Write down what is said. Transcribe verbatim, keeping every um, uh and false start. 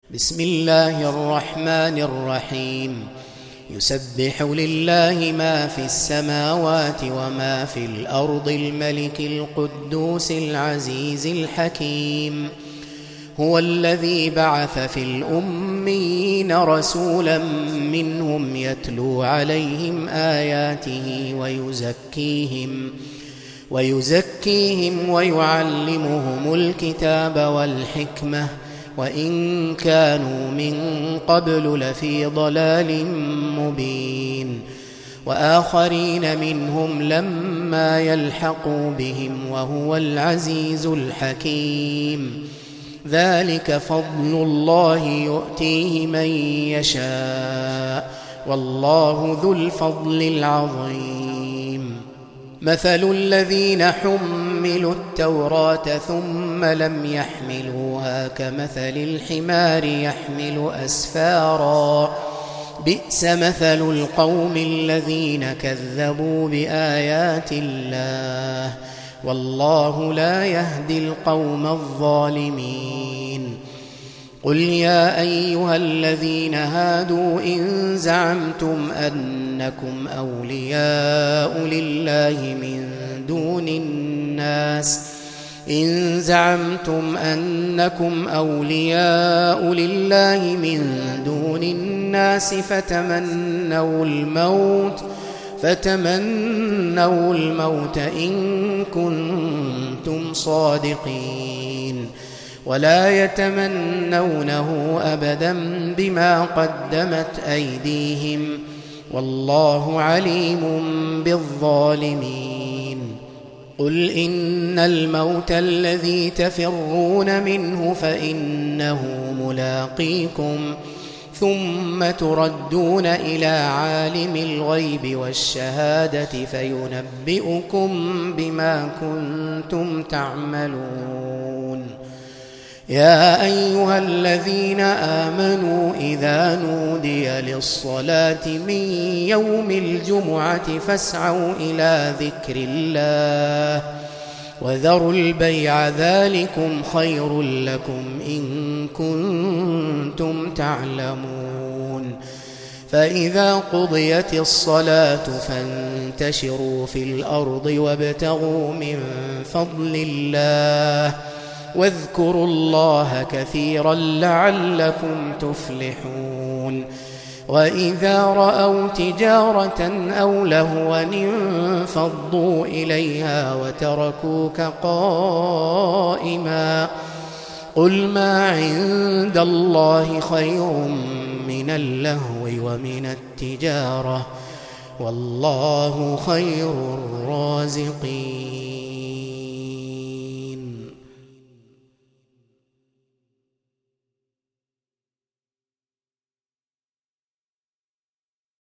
بسم الله الرحمن الرحيم. يسبح لله ما في السماوات وما في الأرض الملك القدوس العزيز الحكيم. هو الذي بعث في الأميين رسولا منهم يتلو عليهم آياته ويزكيهم ويزكيهم ويعلمهم الكتاب والحكمة وإن كانوا من قبل لفي ضلال مبين، وآخرين منهم لما يلحقوا بهم وهو العزيز الحكيم. ذلك فضل الله يؤتيه من يشاء والله ذو الفضل العظيم. مثل الذين حملوا التوراة ثم لم يحملوها كمثل الحمار يحمل أسفارا، بئس مثل القوم الذين كذبوا بآيات الله والله لا يهدي القوم الظالمين. قل يا أيها الذين هادوا إن زعمتم أنكم أولياء لله من دون الناس إن زعمتم أنكم أولياء لله من دون الناس فتمنوا الموت فتمنوا الموت إن كنتم صادقين، ولا يتمنونه أبدا بما قدمت أيديهم والله عليم بالظالمين. قل إن الموت الذي تفرون منه فإنه ملاقيكم ثم تردون إلى عالم الغيب والشهادة فينبئكم بما كنتم تعملون. يا أيها الذين آمنوا إذا نودي للصلاة من يوم الجمعة فاسعوا إلى ذكر الله وذروا البيع ذلكم خير لكم إن كنتم تعلمون. فإذا قضيت الصلاة فانتشروا في الأرض وابتغوا من فضل الله واذكروا الله كثيرا لعلكم تفلحون. وإذا رأوا تجارة أو لهوا انفضوا إليها وتركوك قائما. قل ما عند الله خير من اللهو ومن التجارة والله خير الرازقين.